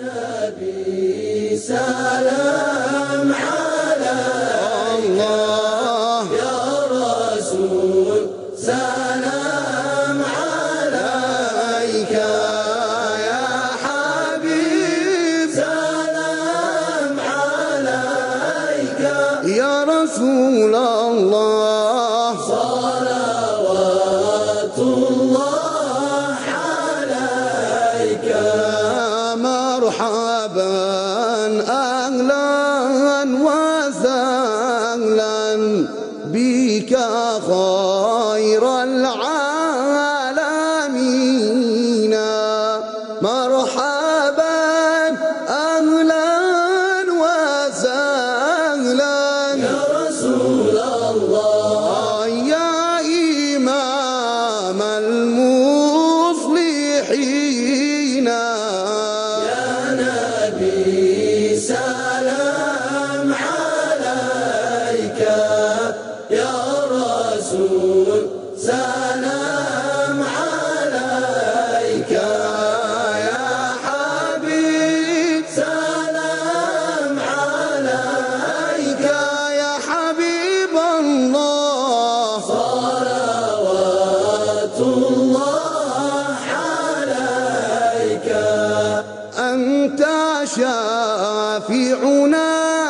نبي سلام عليك، يا رسول سلام عليك، يا حبيب سلام عليك، يا رسول الله صلوات الله عليك. مرحبا أهلا وسهلا بك خير العالمين، مرحبا أهلا وسهلا يا رسول الله يا إمام المصلحين، يا نبي سلام عليك، يا رسول سلام عليك، يا حبيب سلام عليك، يا حبيب الله صلوات الله عليك. أنت شافعنا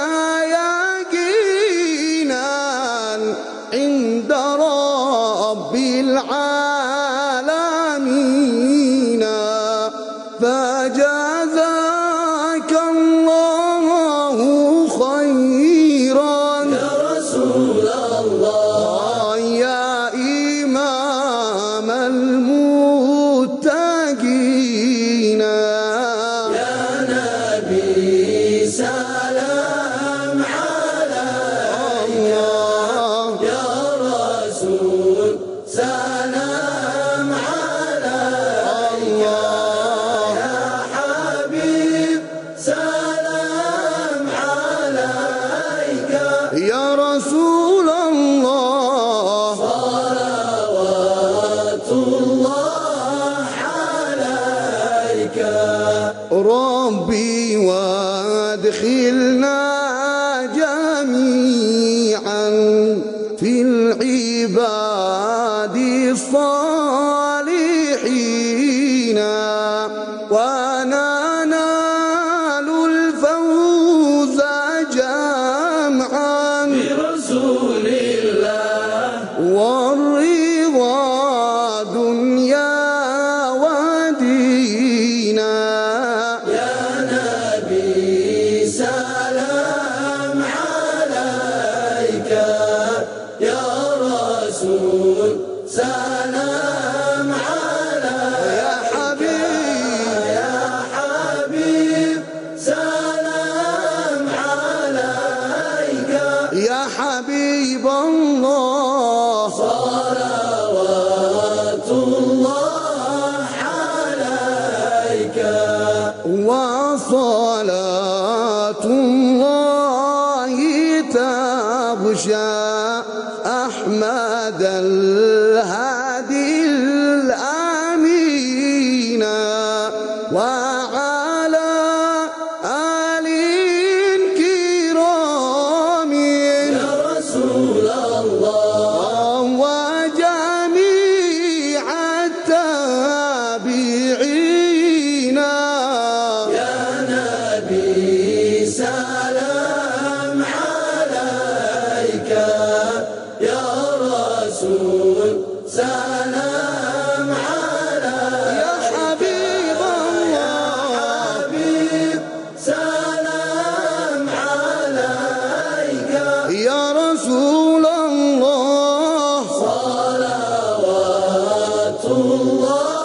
يقينا عند رب العالمين، فجزاك الله خيرا يا رسول الله يا إمام المتقين، يا نبي سلام عليك، يا رسول سلام عليك، يا حبيب سلام عليك، يا رسول الله صلوات الله عليك. ربي وادخلنا جميعا في العباد الصالحين، وننال الفوز جمعا برسول الله والرضا دنيا ودينا، يا نبي سلام عليك، يا رسول سلام عليك، يا حبيب يا حبيب سلام عليك، يا حبيب الله صلوات الله عليك. وصلاة الله تغشى أحمد الهادي الأمين، وعلى آل كرام يا رسول الله وجميع التابعين، يا نبي سلام عليك، يا رسول سلام عليك، يا حبيب الله حبيب سلام عليك، يا رسول الله صلوات الله